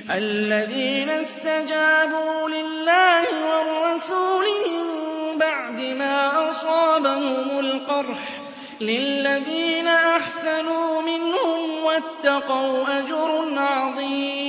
الَّذِينَ اسْتَجَابُوا لِلَّهِ وَالرَّسُولِ مِن بَعْدِ مَا أَصَابَهُمُ الْقَرْحُ ۚ لِلَّذِينَ أَحْسَنُوا مِنْهُمْ وَاتَّقَوْا أَجْرٌ عَظِيمٌ